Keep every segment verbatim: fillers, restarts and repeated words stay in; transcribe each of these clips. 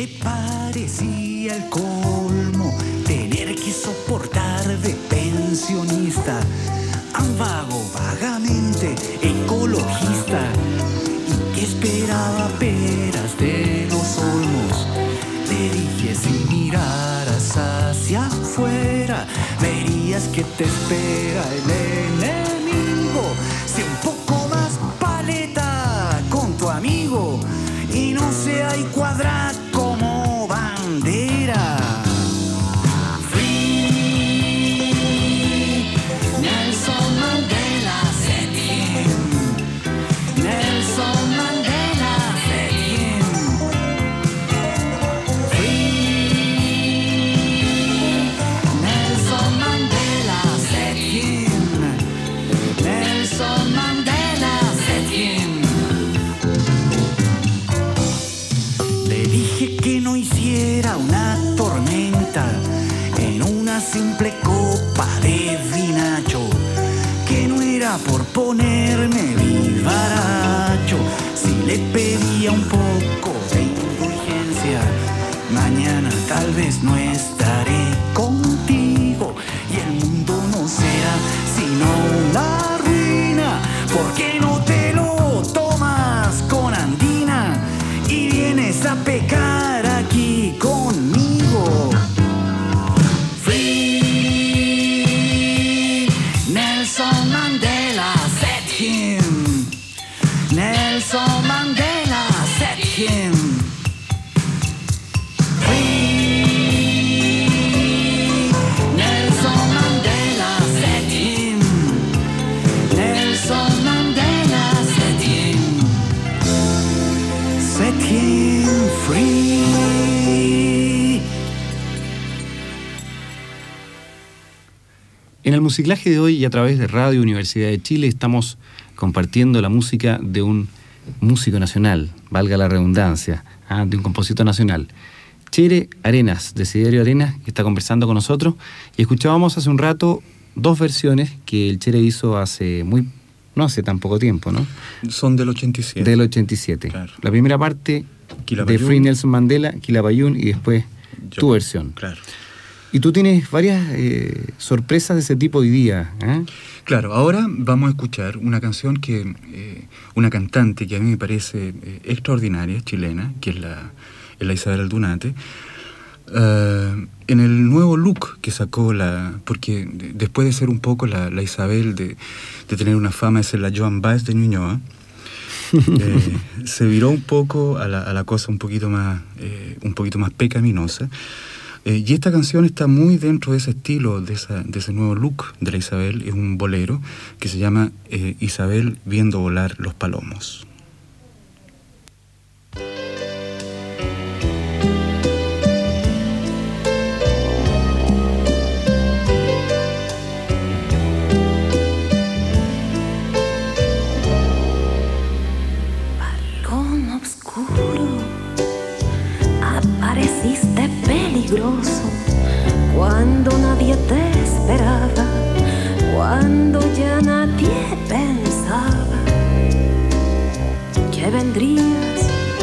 le parecía el colmo tener que soportar de pensionista a un vago vagamente ecologista y que esperaba peras de los olmos. Le dije, si miraras hacia afuera verías que te espera el enemigo. Sé un poco más paleta con tu amigo y no sea y cuadra como bandera. Una tormenta en una simple copa de vinacho, que no era por ponerme vivaracho. Si le pedía un poco de indulgencia, mañana tal vez no estaré contigo y el mundo no será sino una ruina, porque no te lo tomas con andina y vienes a pecar aquí conmigo. Free Nelson Mandela, set him. Nelson Mandela, set him. Free Nelson Mandela, set him. Nelson Mandela, set him. Set him free. En el musiclaje de hoy y a través de Radio Universidad de Chile estamos compartiendo la música de un músico nacional, valga la redundancia, ¿ah? de un compositor nacional. Chere Arenas, de Desiderio Arenas, que está conversando con nosotros, y escuchábamos hace un rato dos versiones que el Chere hizo hace muy, no hace tan poco tiempo, ¿no? Son del ochenta y siete. Del ochenta y siete. Claro. La primera parte Quilapayún, de Free Nelson Mandela, Quilapayún, y después yo, tu versión. Claro. Y tú tienes varias eh, sorpresas de ese tipo hoy día, ¿eh? Claro, ahora vamos a escuchar una canción que, eh, una cantante que a mí me parece eh, extraordinaria, chilena, que es la, es la Isabel Aldunate, uh, en el nuevo look que sacó la, porque de, después de ser un poco la, la Isabel, de, de tener una fama de ser la Joan Baez de Ñuñoa, eh, se viró un poco a la, a la cosa un poquito más, eh, un poquito más pecaminosa. Eh, y esta canción está muy dentro de ese estilo, de, esa, de ese nuevo look de la Isabel. Es un bolero que se llama eh, Isabel viendo volar los palomos. Palomo oscuro, apareciste peligroso cuando nadie te esperaba, cuando ya nadie pensaba que vendrías.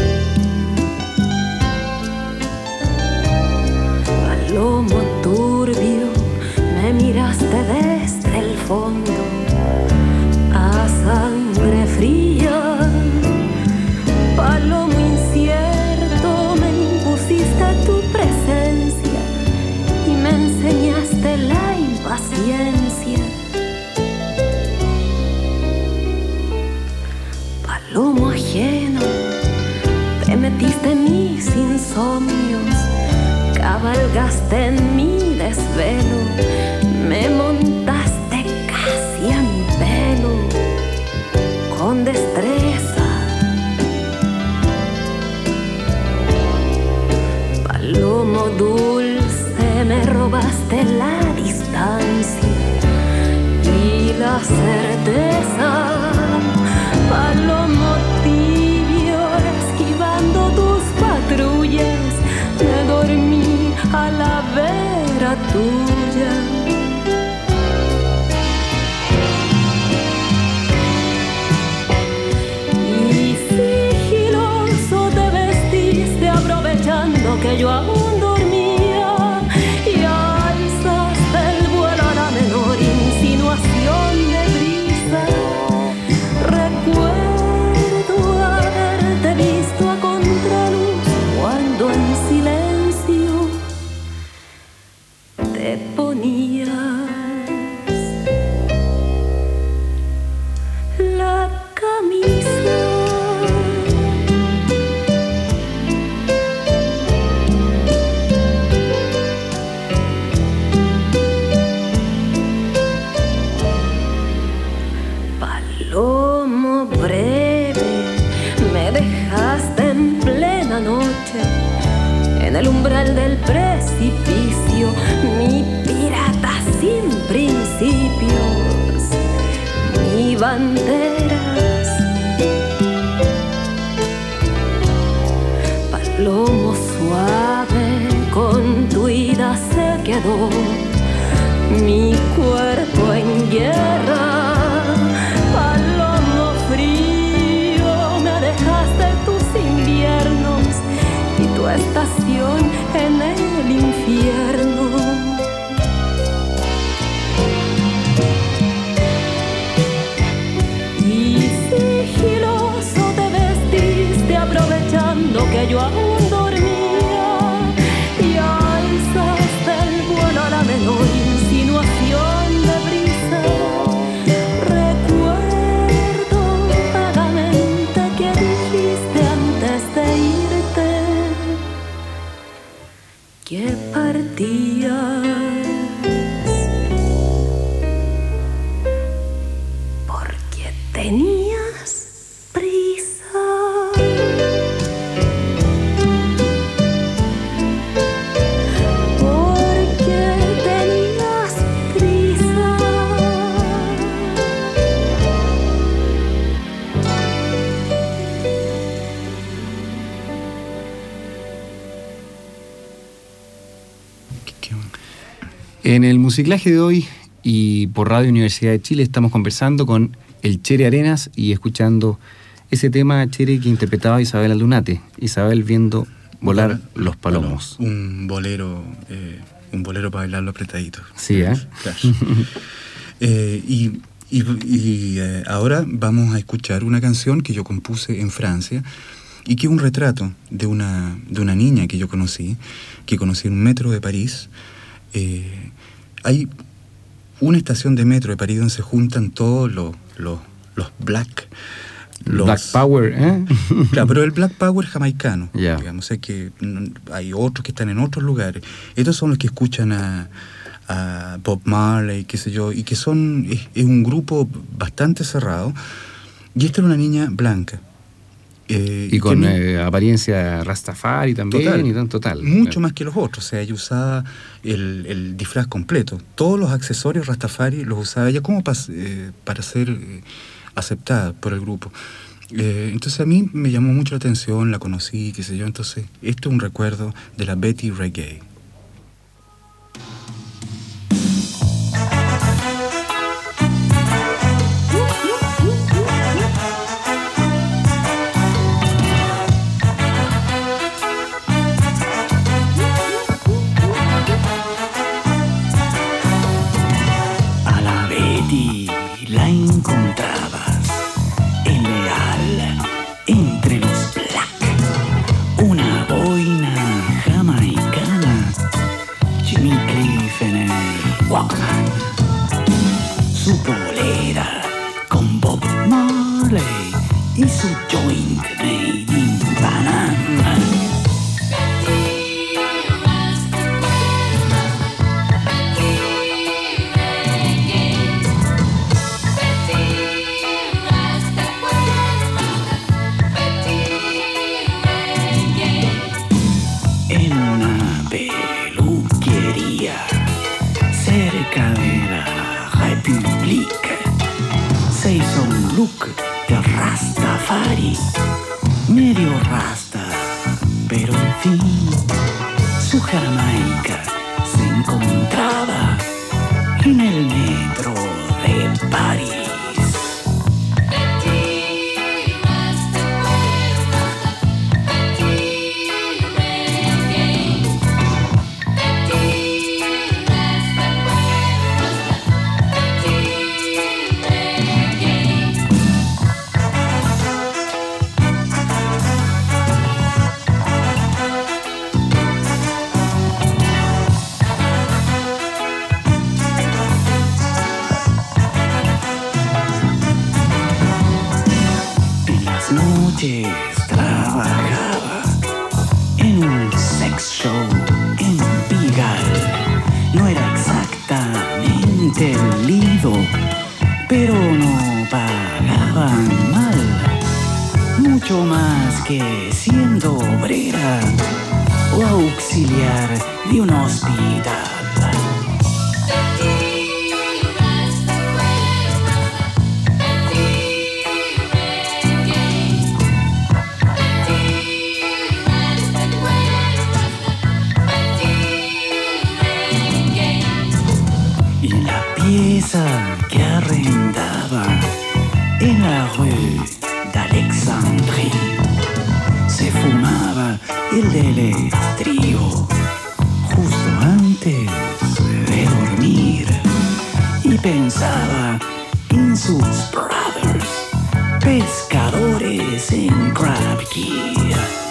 Palomo turbio, me miraste desde el fondo a sangre fría. Palomo incierto, me impusiste tu presencia y me enseñaste la impaciencia. Palomo ajeno, te metiste en mis insomnios, cabalgaste en mi desvelo, me montaste casi a mi pelo con destreza. Palomo dulce, me robaste la distancia y la certeza. Palomo tibio, esquivando tus patrullas, me dormí a la vera tuya. Y sigiloso te vestiste aprovechando pensando que yo aún dormía y alzaste el vuelo a la menor insinuación de brisa. Recuerdo haberte visto a contraluz cuando en silencio te ponías la camisa. Palomo breve, me dejaste en plena noche, en el umbral del precipicio, mi pirata sin principios, ni banderas. Palomo suave, con tu ida se quedó mi cuerpo en guerra. Palomo frío, me dejaste tus inviernos y tu estación en el infierno. Y sigiloso te vestiste aprovechando que yo aún dormía y alzaste el vuelo a la menor insinuación de brisa. Recuerdo vagamente que dijiste antes de irte que partías porque tenías prisa. Porque tenías prisa. Qué- qué bueno. En el musiclaje de hoy y por Radio Universidad de Chile estamos conversando con el Chere Arenas y escuchando ese tema, Chere, que interpretaba Isabel Aldunate. Isabel viendo volar los palomos. Un bolero, eh, un bolero para bailarlo apretadito. Sí, ¿eh? Claro. Eh, y y, y, eh, ahora vamos a escuchar una canción que yo compuse en Francia y que es un retrato de una, de una niña que yo conocí, que conocí en un metro de París. Eh, hay una estación de metro de París donde se juntan todos los, los, los black. Los, Black Power, ¿eh? Claro, pero el Black Power jamaicano, Ya. digamos, o sea que mm, hay otros que están en otros lugares. Estos son los que escuchan a, a Bob Marley, qué sé yo, y que son, es, es un grupo bastante cerrado. Y esta era una niña blanca. Eh, Y con que no- eh, apariencia Rastafari también, Total. y tan total. mucho más que los otros. O sea, ella usaba el, el disfraz completo. Todos los accesorios Rastafari los usaba ella como pas- eh, para ser eh, aceptada por el grupo. Eh, entonces a mí me llamó mucho la atención, la conocí, qué sé yo. Entonces, esto es un recuerdo de la Betty Reggae. A la Betty la encontrabas, el leal entre los black, una boina jamaicana, Jimmy Cliff en el Walkman, su polera con Bob Marley y su joint made in Panama. En una peluquería cerca de la República se hizo un look de Rastafari, medio rasta, pero en fin, su Jamaica se encontraba en el metro de París. las noches trabajaba en un sex show en Pigalle. No era exactamente el Lido, pero no pagaban mal. Mucho más que siendo obrera o auxiliar de un hospital. Y la pieza que arrendaba en la rue d'Alexandrie se fumaba el deletrío justo antes de dormir y pensaba en sus brothers, pescadores en Crab Key.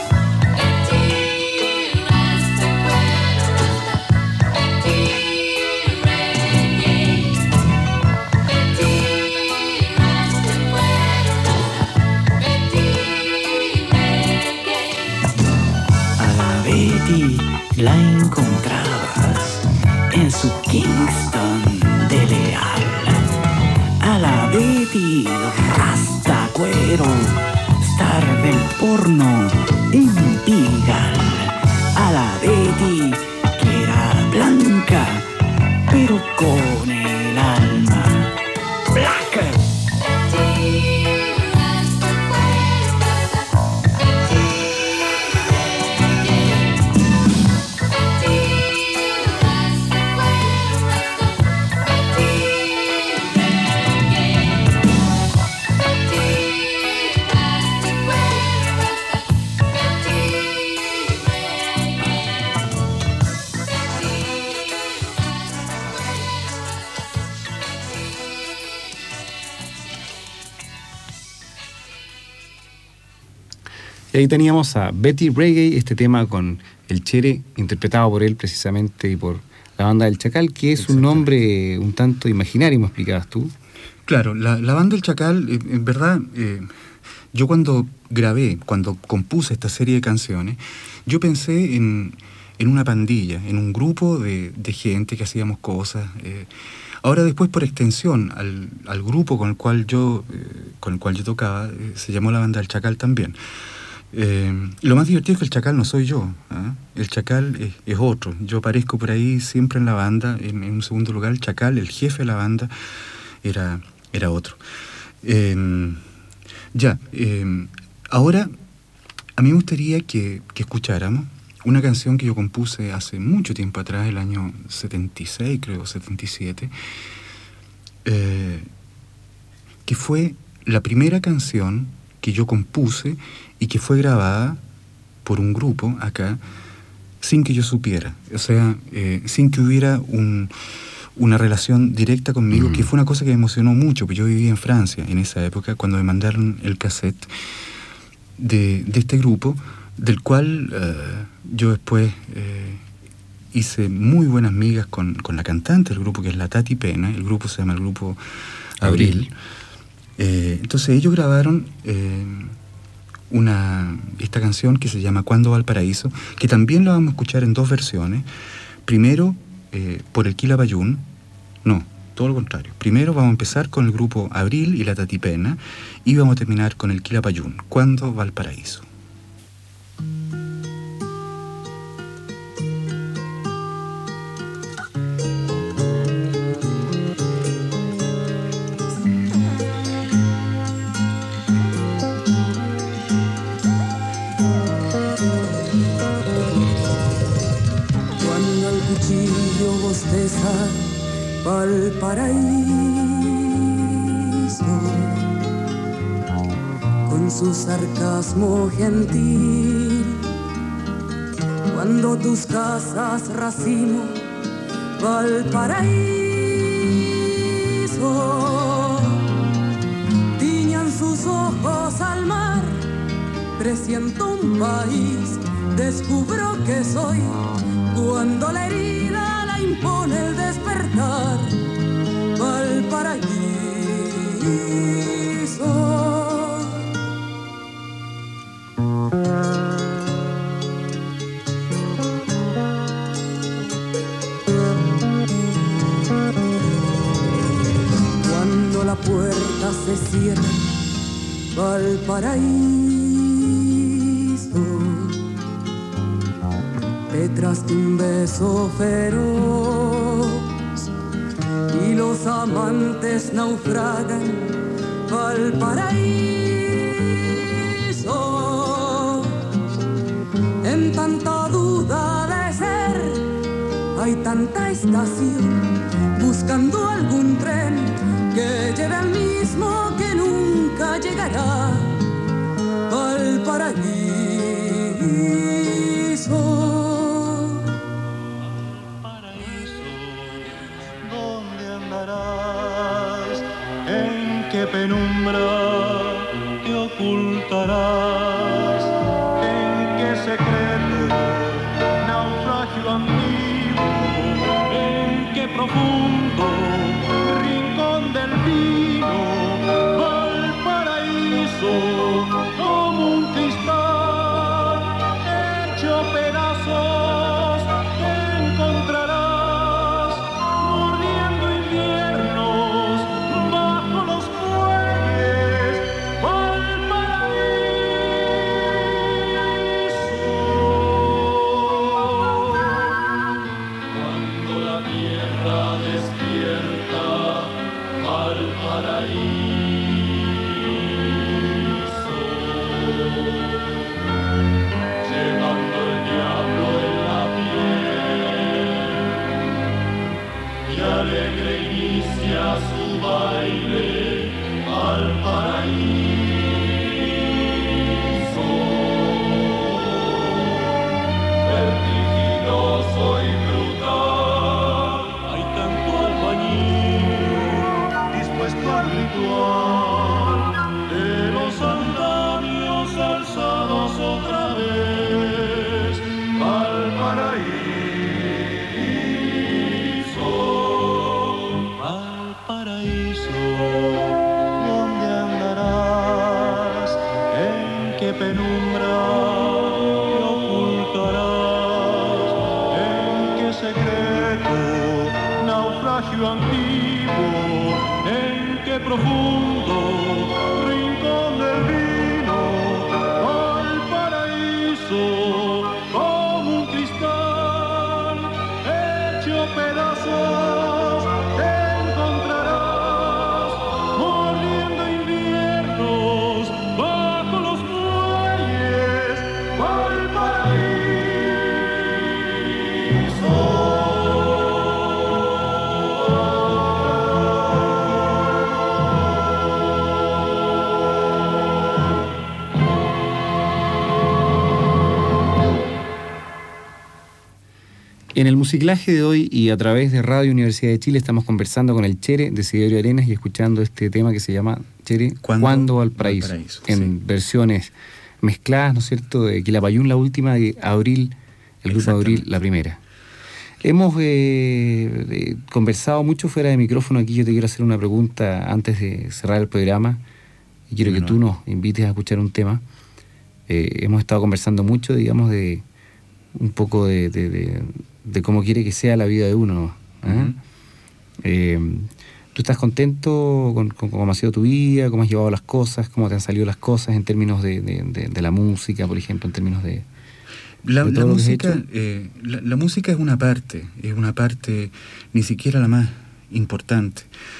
La encontrabas en su Kingston de Leal. A la Betty rasta cuero, star del porno en Pigalle. A la Betty que era blanca, pero con el alma blanca. Y ahí teníamos a Betty Reggae, este tema con el Chere, interpretado por él precisamente y por la banda del Chacal, que es un nombre un tanto imaginario, ¿me explicabas tú? Claro, la, la banda del Chacal, eh, en verdad, eh, yo cuando grabé, cuando compuse esta serie de canciones, yo pensé en, en una pandilla, en un grupo de, de gente que hacíamos cosas. Eh, ahora después, por extensión, al, al grupo con el cual yo, eh, con el cual yo tocaba, eh, se llamó la banda del Chacal también. Eh, lo más divertido es que el Chacal no soy yo, ¿eh? El Chacal es, es otro. Yo aparezco por ahí siempre en la banda. En, en un segundo lugar, el Chacal, el jefe de la banda, era, era otro. Eh, ya, eh, ahora a mí me gustaría que, que escucháramos una canción que yo compuse hace mucho tiempo atrás, el año setenta y seis, creo, setenta y siete, eh, que fue la primera canción que yo compuse y que fue grabada por un grupo acá sin que yo supiera, o sea, eh, sin que hubiera un, una relación directa conmigo, mm. que fue una cosa que me emocionó mucho, porque yo vivía en Francia en esa época, cuando me mandaron el cassette de, de este grupo, del cual eh, yo después eh, hice muy buenas migas con, con la cantante del grupo, que es la Tati Pena. El grupo se llama el grupo Abril. Abril. Eh, entonces ellos grabaron eh, una, esta canción que se llama Cuando va al Paraíso, que también la vamos a escuchar en dos versiones. Primero eh, por el Quilapayún, no, todo lo contrario. Primero vamos a empezar con el grupo Abril y la Tati Pena y vamos a terminar con el Quilapayún, Cuando va al Paraíso. Al paraíso, con su sarcasmo gentil, cuando tus casas racimo, al paraíso, tiñan sus ojos al mar, presiento un país, descubro que soy, cuando la herida la impone el despertar, al paraíso. paraíso, detrás de un beso feroz, y los amantes naufragan al paraíso. En tanta duda de ser, hay tanta estación, buscando algún tren que lleve al mismo que nunca llegará al paraíso. Al paraíso, ¿dónde andarás? ¿En qué penumbra te ocultarás? ¿En qué secreto, naufragio antiguo? ¿En qué profundo rincón del vino? Valparaíso, como un cristal hecho pedazos, te encontrarás mordiendo inviernos bajo los muelles. Valparaíso, cuando la tierra despierta, Valparaíso, llevando el diablo en la piel, y alegre inicia su baile al paraíso, vertiginoso y brutal. Hay tanto albañil dispuesto al ritual de los andamios alzados otra vez al paraíso. Al paraíso, ¿dónde andarás? ¿En qué penumbra te ocultarás? ¿En qué secreto, naufragio antiguo? ¿En qué profundo rincón del vino? Al paraíso, como un cristal hecho pedazos, te encontrarás mordiendo inviernos bajo los muelles. Valparaíso. En el musiclaje de hoy y a través de Radio Universidad de Chile estamos conversando con el Chere de Desiderio Arenas y escuchando este tema que se llama Chere, ¿Cuándo? ¿Cuándo Valparaíso? Valparaíso, en sí. versiones mezcladas, ¿no es cierto?, de Quilapayún la última y Abril, el grupo Abril Exactamente. la primera. Hemos eh, eh, conversado mucho fuera de micrófono. Aquí yo te quiero hacer una pregunta antes de cerrar el programa y quiero Bueno. que tú nos invites a escuchar un tema. Eh, hemos estado conversando mucho, digamos, de un poco de, de, de, de cómo quiere que sea la vida de uno. ¿eh? Ujú. Eh, ¿Tú estás contento con, con cómo ha sido tu vida, cómo has llevado las cosas, cómo te han salido las cosas en términos de, de, de, de la música, por ejemplo, en términos de... La, de la todo lo que has música, hecho? eh, la, la música es una parte, es una parte ni siquiera la más importante.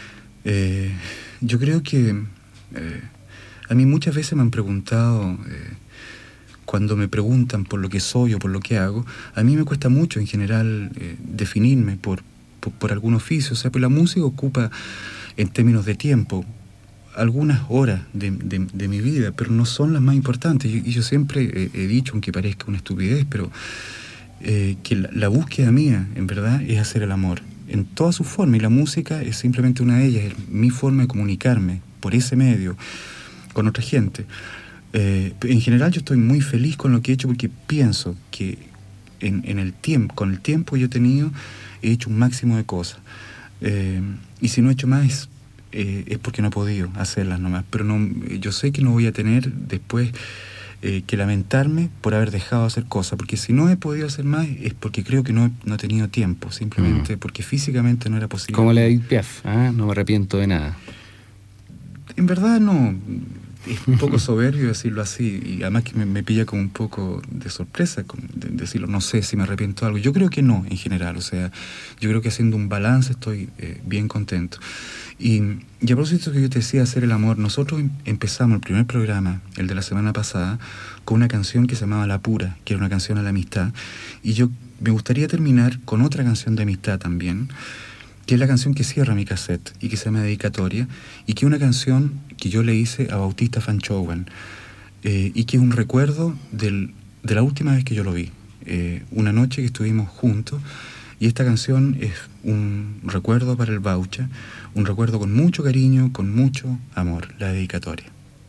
Eh, yo creo que eh, a mí muchas veces me han preguntado, eh, cuando me preguntan por lo que soy o por lo que hago, a mí me cuesta mucho en general eh, definirme por, por, por algún oficio. O sea, pues la música ocupa, en términos de tiempo, algunas horas de, de, de mi vida, pero no son las más importantes. Y yo, yo siempre he, he dicho, aunque parezca una estupidez, pero eh, que la, la búsqueda mía, en verdad, es hacer el amor en todas sus formas, y la música es simplemente una de ellas, es mi forma de comunicarme por ese medio con otra gente. Eh, en general yo estoy muy feliz con lo que he hecho, porque pienso que en, en el tiempo, con el tiempo que yo he tenido, he hecho un máximo de cosas. Eh, y si no he hecho más es Eh, es porque no he podido hacerlas nomás, pero no, yo sé que no voy a tener después eh, que lamentarme por haber dejado de hacer cosas, porque si no he podido hacer más es porque creo que no, no he tenido tiempo, simplemente mm. porque físicamente no era posible. Como la Edith Piaf, ¿eh? No me arrepiento de nada. En verdad no, es un poco soberbio decirlo así, y además que me, me pilla como un poco de sorpresa como de, decirlo, no sé si me arrepiento de algo. Yo creo que no, en general, o sea, yo creo que haciendo un balance estoy eh, bien contento. Y, y a propósito que yo te decía, hacer el amor, nosotros em, empezamos el primer programa, el de la semana pasada, con una canción que se llamaba La Pura, que era una canción a la amistad, y yo me gustaría terminar con otra canción de amistad también, que es la canción que cierra mi cassette y que se llama Dedicatoria, y que es una canción que yo le hice a Bautista Fanchowan, eh, y que es un recuerdo del, de la última vez que yo lo vi, eh, una noche que estuvimos juntos, y esta canción es un recuerdo para el Baucha, un recuerdo con mucho cariño, con mucho amor, la Dedicatoria.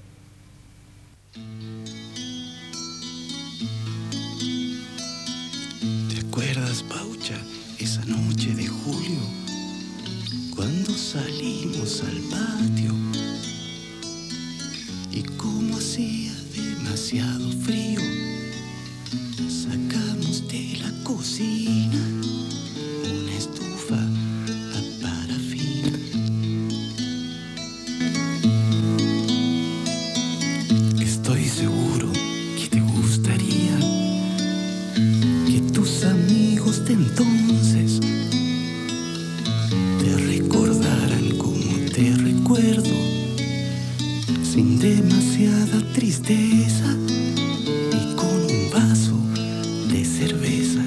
¿Te acuerdas, Baucha, esa noche de julio, cuando salimos al patio y como hacía demasiado frío, sacamos de la cocina una estufa a parafina? Estoy seguro que te gustaría que tus amigos de entonces te recordaran como te recuerdo, sin demasiada tristeza y con un vaso de cerveza.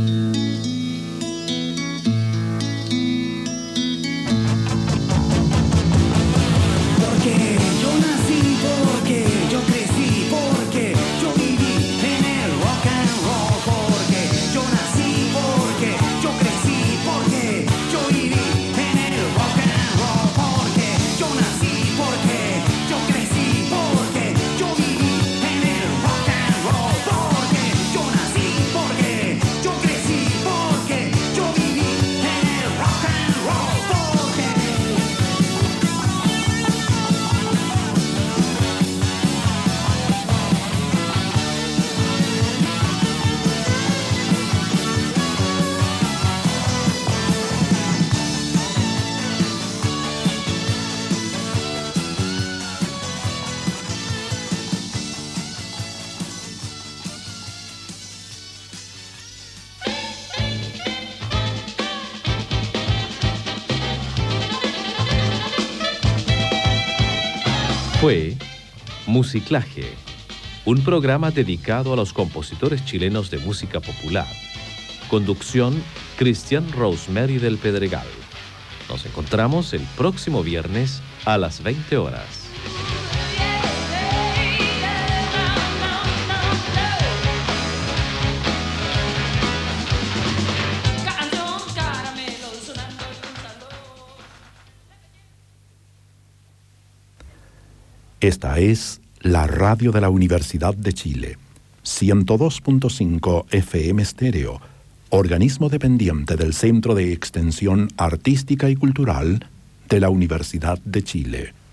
Porque yo nací, porque yo crecí, porque yo viví en el rock and roll. Porque yo nací, porque yo crecí, porque yo viví en el rock and roll. Porque yo nací, porque yo crecí, porque yo viví en el rock and roll. Porque yo nací, porque yo crecí, porque yo viví en el rock and roll. Porque Fue Musiclaje, un programa dedicado a los compositores chilenos de música popular. Conducción, Cristian Rosemary del Pedregal. Nos encontramos el próximo viernes a las veinte horas. Esta es la radio de la Universidad de Chile, ciento dos punto cinco F M estéreo, organismo dependiente del Centro de Extensión Artística y Cultural de la Universidad de Chile.